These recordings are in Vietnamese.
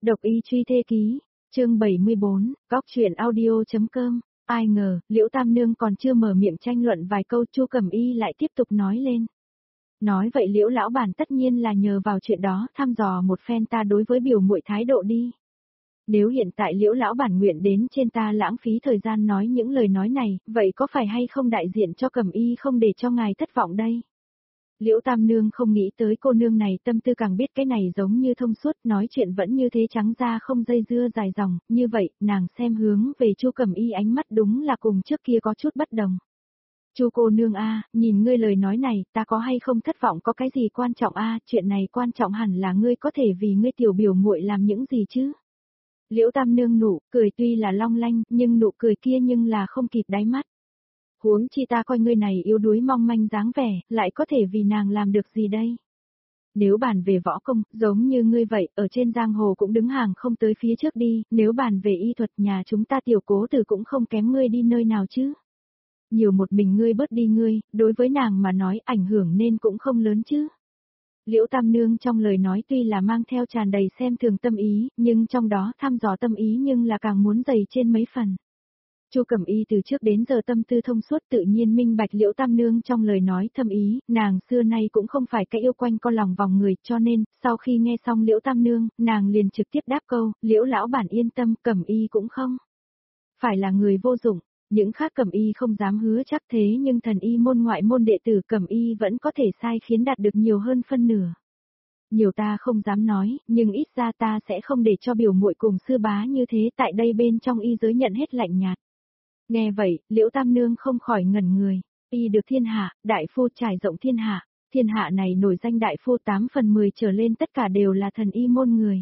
Độc y truy thê ký, chương 74, góc truyện audio.com. Ai ngờ, Liễu Tam Nương còn chưa mở miệng tranh luận vài câu, Chu Cẩm Y lại tiếp tục nói lên. Nói vậy Liễu lão bản tất nhiên là nhờ vào chuyện đó thăm dò một phen ta đối với biểu muội thái độ đi. Nếu hiện tại Liễu lão bản nguyện đến trên ta lãng phí thời gian nói những lời nói này, vậy có phải hay không đại diện cho Cẩm Y không để cho ngài thất vọng đây? Liễu Tam Nương không nghĩ tới cô nương này tâm tư, càng biết cái này giống như thông suốt, nói chuyện vẫn như thế trắng ra không dây dưa dài dòng, như vậy, nàng xem hướng về Chu Cẩm Y ánh mắt đúng là cùng trước kia có chút bất đồng. Chu cô nương a, nhìn ngươi lời nói này, ta có hay không thất vọng có cái gì quan trọng a, chuyện này quan trọng hẳn là ngươi có thể vì ngươi tiểu biểu muội làm những gì chứ? Liễu Tam Nương nụ cười tuy là long lanh, nhưng nụ cười kia nhưng là không kịp đáy mắt. Huống chi ta coi ngươi này yếu đuối mong manh dáng vẻ, lại có thể vì nàng làm được gì đây? Nếu bàn về võ công, giống như ngươi vậy, ở trên giang hồ cũng đứng hàng không tới phía trước đi, nếu bàn về y thuật nhà chúng ta tiểu Cố Tử cũng không kém ngươi đi nơi nào chứ. Nhiều một mình ngươi bớt đi ngươi, đối với nàng mà nói ảnh hưởng nên cũng không lớn chứ. Liễu Tam Nương trong lời nói tuy là mang theo tràn đầy xem thường tâm ý, nhưng trong đó thăm dò tâm ý nhưng là càng muốn dày trên mấy phần. Chu Cẩm Y từ trước đến giờ tâm tư thông suốt, tự nhiên minh bạch Liễu Tam Nương trong lời nói thâm ý, nàng xưa nay cũng không phải cái yêu quanh co lòng vòng người, cho nên, sau khi nghe xong Liễu Tam Nương, nàng liền trực tiếp đáp câu, Liễu lão bản yên tâm, Cẩm Y cũng không phải là người vô dụng, những khác Cẩm Y không dám hứa chắc, thế nhưng thần y môn ngoại môn đệ tử Cẩm Y vẫn có thể sai khiến đạt được nhiều hơn phân nửa. Nhiều ta không dám nói, nhưng ít ra ta sẽ không để cho biểu muội cùng sư bá như thế tại đây bên trong y giới nhận hết lạnh nhạt. Nghe vậy, Liễu Tam Nương không khỏi ngẩn người, y được thiên hạ, đại phu trải rộng thiên hạ này nổi danh đại phu 8 phần 10 trở lên tất cả đều là thần y môn người.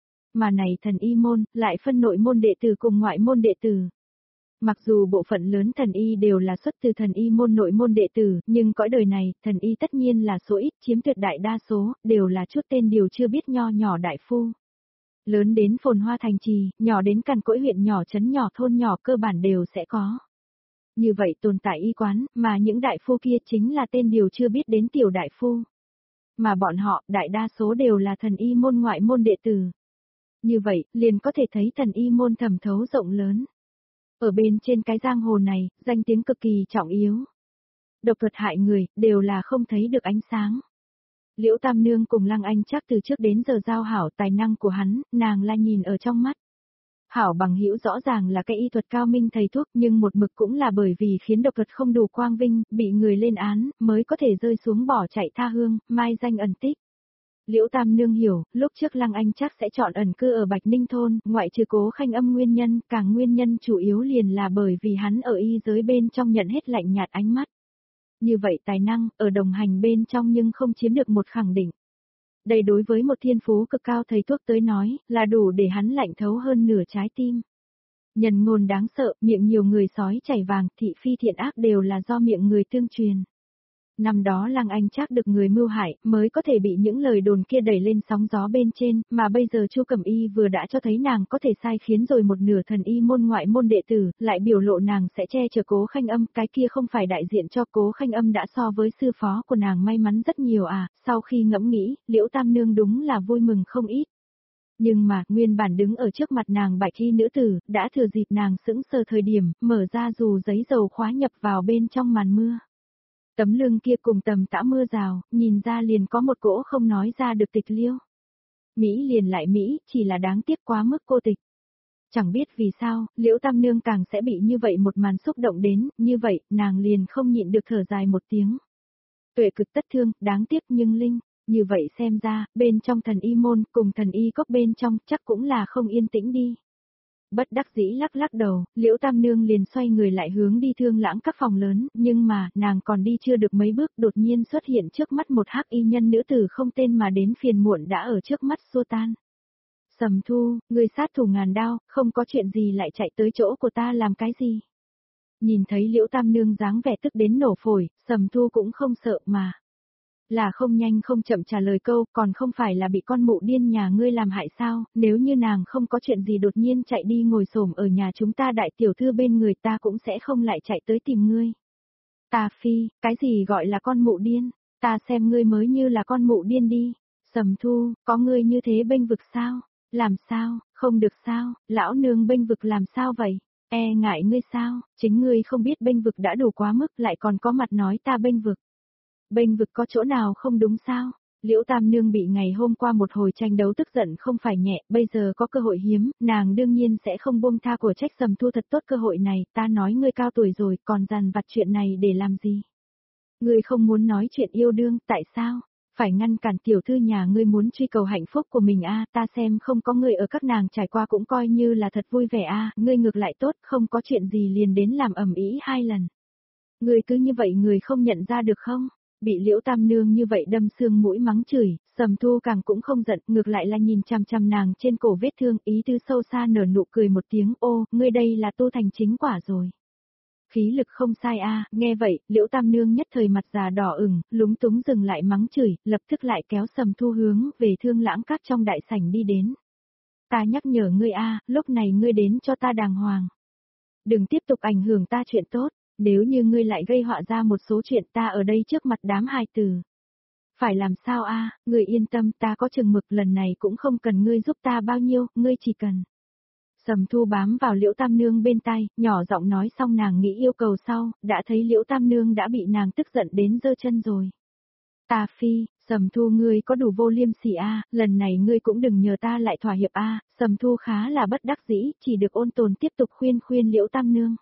Mà này thần y môn, lại phân nội môn đệ tử cùng ngoại môn đệ tử. Mặc dù bộ phận lớn thần y đều là xuất từ thần y môn nội môn đệ tử, nhưng cõi đời này, thần y tất nhiên là số ít, chiếm tuyệt đại đa số, đều là chút tên điều chưa biết nho nhỏ đại phu. Lớn đến phồn hoa thành trì, nhỏ đến cằn cỗi huyện nhỏ trấn nhỏ thôn nhỏ cơ bản đều sẽ có. Như vậy tồn tại y quán, mà những đại phu kia chính là tên điều chưa biết đến tiểu đại phu. Mà bọn họ, đại đa số đều là thần y môn ngoại môn đệ tử. Như vậy, liền có thể thấy thần y môn thẩm thấu rộng lớn. Ở bên trên cái giang hồ này, danh tiếng cực kỳ trọng yếu. Độc thuật hại người, đều là không thấy được ánh sáng. Liễu Tam Nương cùng Lăng Anh Trác từ trước đến giờ giao hảo tài năng của hắn, nàng là nhìn ở trong mắt. Hảo bằng hữu rõ ràng là cái y thuật cao minh thầy thuốc, nhưng một mực cũng là bởi vì khiến độc thuật không đủ quang vinh, bị người lên án, mới có thể rơi xuống bỏ chạy tha hương, mai danh ẩn tích. Liễu Tam Nương hiểu, lúc trước Lăng Anh Trác sẽ chọn ẩn cư ở Bạch Ninh Thôn, ngoại trừ Cố Khanh Âm nguyên nhân, càng nguyên nhân chủ yếu liền là bởi vì hắn ở y giới bên trong nhận hết lạnh nhạt ánh mắt. Như vậy tài năng, ở đồng hành bên trong nhưng không chiếm được một khẳng định. Đây đối với một thiên phú cực cao thầy thuốc tới nói, là đủ để hắn lạnh thấu hơn nửa trái tim. Nhân ngôn đáng sợ, miệng nhiều người sói chảy vàng, thị phi thiện ác đều là do miệng người tương truyền. Năm đó Lăng Anh Trác được người mưu hại, mới có thể bị những lời đồn kia đẩy lên sóng gió bên trên, mà bây giờ Chu Cẩm Y vừa đã cho thấy nàng có thể sai khiến rồi một nửa thần y môn ngoại môn đệ tử, lại biểu lộ nàng sẽ che chở Cố Khanh Âm, cái kia không phải đại diện cho Cố Khanh Âm đã so với sư phó của nàng may mắn rất nhiều à, sau khi ngẫm nghĩ, Liễu Tam Nương đúng là vui mừng không ít. Nhưng mà, nguyên bản đứng ở trước mặt nàng bạch y nữ tử, đã thừa dịp nàng sững sờ thời điểm, mở ra dù giấy dầu khóa nhập vào bên trong màn mưa. Tấm lưng kia cùng tầm tã mưa rào, nhìn ra liền có một cỗ không nói ra được tịch liêu. Mỹ liền lại Mỹ, chỉ là đáng tiếc quá mức cô tịch. Chẳng biết vì sao, Liễu Tam Nương càng sẽ bị như vậy một màn xúc động đến, như vậy, nàng liền không nhịn được thở dài một tiếng. Tuệ cực tất thương, đáng tiếc nhưng linh, như vậy xem ra, bên trong thần y môn, cùng thần y cốc bên trong, chắc cũng là không yên tĩnh đi. Bất đắc dĩ lắc lắc đầu, Liễu Tam Nương liền xoay người lại hướng đi Thương Lãng các phòng lớn, nhưng mà, nàng còn đi chưa được mấy bước, đột nhiên xuất hiện trước mắt một hắc y nhân nữ tử không tên mà đến phiền muộn đã ở trước mắt xua tan. Sầm Thu, người sát thủ ngàn đao, không có chuyện gì lại chạy tới chỗ của ta làm cái gì? Nhìn thấy Liễu Tam Nương dáng vẻ tức đến nổ phổi, Sầm Thu cũng không sợ mà. Là không nhanh không chậm trả lời câu, còn không phải là bị con mụ điên nhà ngươi làm hại sao, nếu như nàng không có chuyện gì đột nhiên chạy đi ngồi xổm ở nhà chúng ta đại tiểu thư bên người ta cũng sẽ không lại chạy tới tìm ngươi. Ta phi, cái gì gọi là con mụ điên, ta xem ngươi mới như là con mụ điên đi. Sầm Thu, có ngươi như thế bênh vực sao? Làm sao, không được sao, lão nương bênh vực làm sao vậy? E ngại ngươi sao, chính ngươi không biết bênh vực đã đủ quá mức lại còn có mặt nói ta bênh vực. Bênh vực có chỗ nào không đúng sao? Liễu Tam Nương bị ngày hôm qua một hồi tranh đấu tức giận không phải nhẹ, bây giờ có cơ hội hiếm, nàng đương nhiên sẽ không buông tha của Trách Sầm Thu thật tốt cơ hội này, ta nói ngươi cao tuổi rồi còn dằn vặt chuyện này để làm gì? Ngươi không muốn nói chuyện yêu đương, tại sao? Phải ngăn cản tiểu thư nhà ngươi muốn truy cầu hạnh phúc của mình ta xem không có ngươi ở các nàng trải qua cũng coi như là thật vui vẻ ngươi ngược lại tốt, không có chuyện gì liền đến làm ầm ĩ 2 lần. Ngươi cứ như vậy người không nhận ra được không? Bị Liễu Tam Nương như vậy đâm xương mũi mắng chửi, Sầm Thu càng cũng không giận, ngược lại là nhìn chằm chằm nàng trên cổ vết thương, ý tứ sâu xa nở nụ cười một tiếng, ô, ngươi đây là tu thành chính quả rồi. Khí lực không sai nghe vậy, Liễu Tam Nương nhất thời mặt già đỏ ửng, lúng túng dừng lại mắng chửi, lập tức lại kéo Sầm Thu hướng về Thương Lãng Các trong đại sảnh đi đến. Ta nhắc nhở ngươi lúc này ngươi đến cho ta đàng hoàng. Đừng tiếp tục ảnh hưởng ta chuyện tốt, nếu như ngươi lại gây họa ra một số chuyện ta ở đây trước mặt đám hài tử. Phải làm sao ngươi yên tâm ta có chừng mực lần này cũng không cần ngươi giúp ta bao nhiêu, ngươi chỉ cần. Sầm Thu bám vào Liễu Tam Nương bên tai, nhỏ giọng nói xong nàng nghĩ yêu cầu sau, đã thấy Liễu Tam Nương đã bị nàng tức giận đến giơ chân rồi. Ta phi, Sầm Thu ngươi có đủ vô liêm sỉ lần này ngươi cũng đừng nhờ ta lại thỏa hiệp Sầm Thu khá là bất đắc dĩ, chỉ được ôn tồn tiếp tục khuyên Liễu Tam Nương.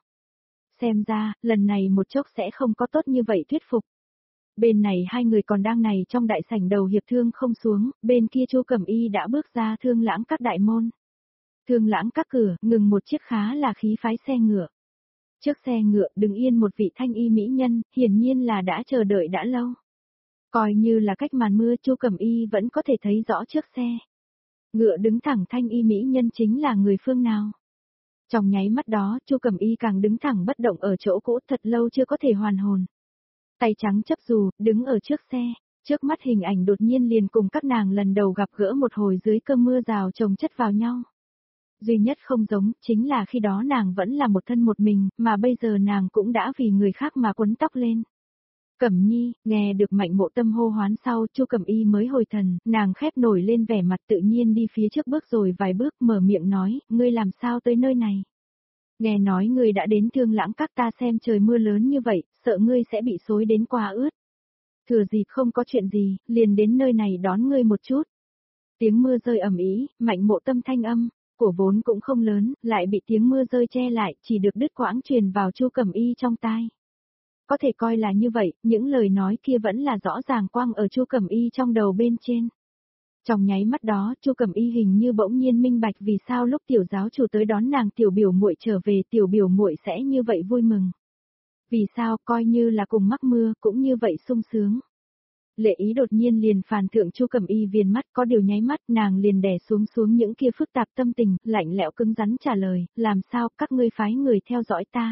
Xem ra, lần này một chốc sẽ không có tốt như vậy thuyết phục. Bên này hai người còn đang này trong đại sảnh đầu hiệp thương không xuống, bên kia Chu Cẩm Y đã bước ra Thương Lãng Các đại môn. Thương Lãng Các cửa, ngừng một chiếc khá là khí phái xe ngựa. Trước xe ngựa đứng yên một vị thanh y mỹ nhân, hiển nhiên là đã chờ đợi đã lâu. Coi như là cách màn mưa Chu Cẩm Y vẫn có thể thấy rõ trước xe. Ngựa đứng thẳng thanh y mỹ nhân chính là người phương nào. Trong nháy mắt đó, Chu Cẩm Y càng đứng thẳng bất động ở chỗ cũ thật lâu chưa có thể hoàn hồn. Tay trắng chấp dù, đứng ở trước xe, trước mắt hình ảnh đột nhiên liền cùng các nàng lần đầu gặp gỡ một hồi dưới cơn mưa rào chồng chất vào nhau. Duy nhất không giống, chính là khi đó nàng vẫn là một thân một mình, mà bây giờ nàng cũng đã vì người khác mà quấn tóc lên. Cẩm Nhi, nghe được Mạnh Mộ Tâm hô hoán sau, Chu Cẩm Y mới hồi thần, nàng khép nổi lên vẻ mặt tự nhiên đi phía trước bước rồi vài bước mở miệng nói, ngươi làm sao tới nơi này? Nghe nói ngươi đã đến Thương Lãng Các ta xem trời mưa lớn như vậy, sợ ngươi sẽ bị xối đến quá ướt. Thừa dịp không có chuyện gì, liền đến nơi này đón ngươi một chút. Tiếng mưa rơi ầm ĩ, Mạnh Mộ Tâm thanh âm của vốn cũng không lớn, lại bị tiếng mưa rơi che lại, chỉ được đứt quãng truyền vào Chu Cẩm Y trong tai. Có thể coi là như vậy, những lời nói kia vẫn là rõ ràng quang ở Chu Cẩm Y trong đầu bên trên. Trong nháy mắt đó, Chu Cẩm Y hình như bỗng nhiên minh bạch vì sao lúc tiểu giáo chủ tới đón nàng tiểu biểu muội trở về, tiểu biểu muội sẽ như vậy vui mừng. Vì sao coi như là cùng mắc mưa, cũng như vậy sung sướng. Lệ Ý đột nhiên liền phàn thượng Chu Cẩm Y viền mắt, có điều nháy mắt nàng liền đè xuống những kia phức tạp tâm tình, lạnh lẽo cứng rắn trả lời, làm sao các ngươi phái người theo dõi ta.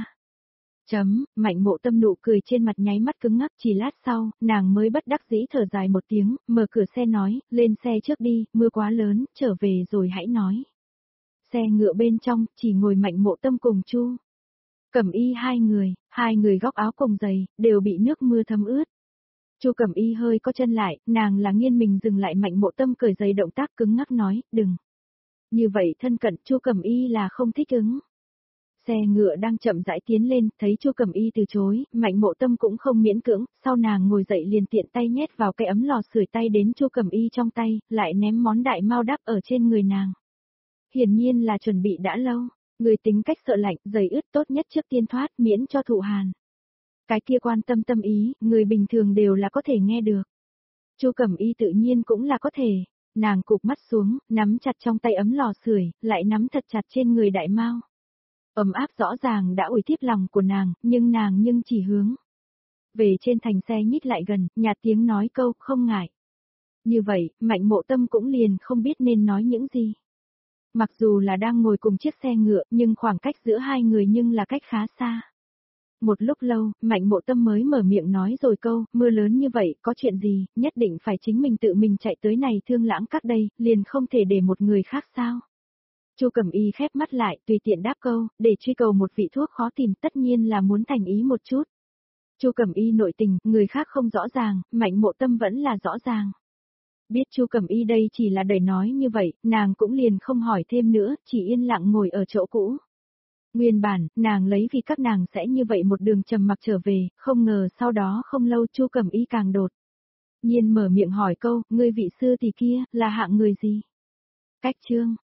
Mạnh Mộ Tâm nụ cười trên mặt nháy mắt cứng ngắc, chỉ lát sau, nàng mới bất đắc dĩ thở dài một tiếng, mở cửa xe nói, lên xe trước đi, mưa quá lớn, trở về rồi hãy nói. Xe ngựa bên trong, chỉ ngồi Mạnh Mộ Tâm cùng Chu Cẩm Y hai người góc áo cùng giày, đều bị nước mưa thấm ướt. Chu Cẩm Y hơi có chân lại, nàng là nghiêng mình dừng lại Mạnh Mộ Tâm cởi giày động tác cứng ngắc nói, đừng. Như vậy thân cận Chu Cẩm Y là không thích ứng. Xe ngựa đang chậm rãi tiến lên, thấy Chu Cẩm Y từ chối, Mạnh Mộ Tâm cũng không miễn cưỡng, sau nàng ngồi dậy liền tiện tay nhét vào cái ấm lò sưởi tay đến Chu Cẩm Y trong tay, lại ném món đại mao đắp ở trên người nàng. Hiển nhiên là chuẩn bị đã lâu, người tính cách sợ lạnh, giày ướt tốt nhất trước tiên thoát miễn cho thụ hàn. Cái kia quan tâm tâm ý, người bình thường đều là có thể nghe được. Chu Cẩm Y tự nhiên cũng là có thể, nàng cụp mắt xuống, nắm chặt trong tay ấm lò sưởi, lại nắm thật chặt trên người đại mao. Ấm áp rõ ràng đã ủi thiếp lòng của nàng, nhưng chỉ hướng về trên thành xe nhích lại gần, nhạt tiếng nói câu, không ngại. Như vậy, Mạnh Mộ Tâm cũng liền không biết nên nói những gì. Mặc dù là đang ngồi cùng chiếc xe ngựa, nhưng khoảng cách giữa hai người nhưng là cách khá xa. Một lúc lâu, Mạnh Mộ Tâm mới mở miệng nói rồi câu, mưa lớn như vậy, có chuyện gì, nhất định phải chính mình tự mình chạy tới này Thương Lãng Các đây, liền không thể để một người khác sao. Chu Cẩm Y khép mắt lại, tùy tiện đáp câu, để truy cầu một vị thuốc khó tìm, tất nhiên là muốn thành ý một chút. Chu Cẩm Y nội tình, người khác không rõ ràng, Mạnh Mộ Tâm vẫn là rõ ràng. Biết Chu Cẩm Y đây chỉ là đẩy nói như vậy, nàng cũng liền không hỏi thêm nữa, chỉ yên lặng ngồi ở chỗ cũ. Nguyên bản, nàng lấy vì các nàng sẽ như vậy một đường trầm mặc trở về, không ngờ sau đó không lâu Chu Cẩm Y càng đột nhiên mở miệng hỏi câu, ngươi vị sư tỷ kia, là hạng người gì? Cách chương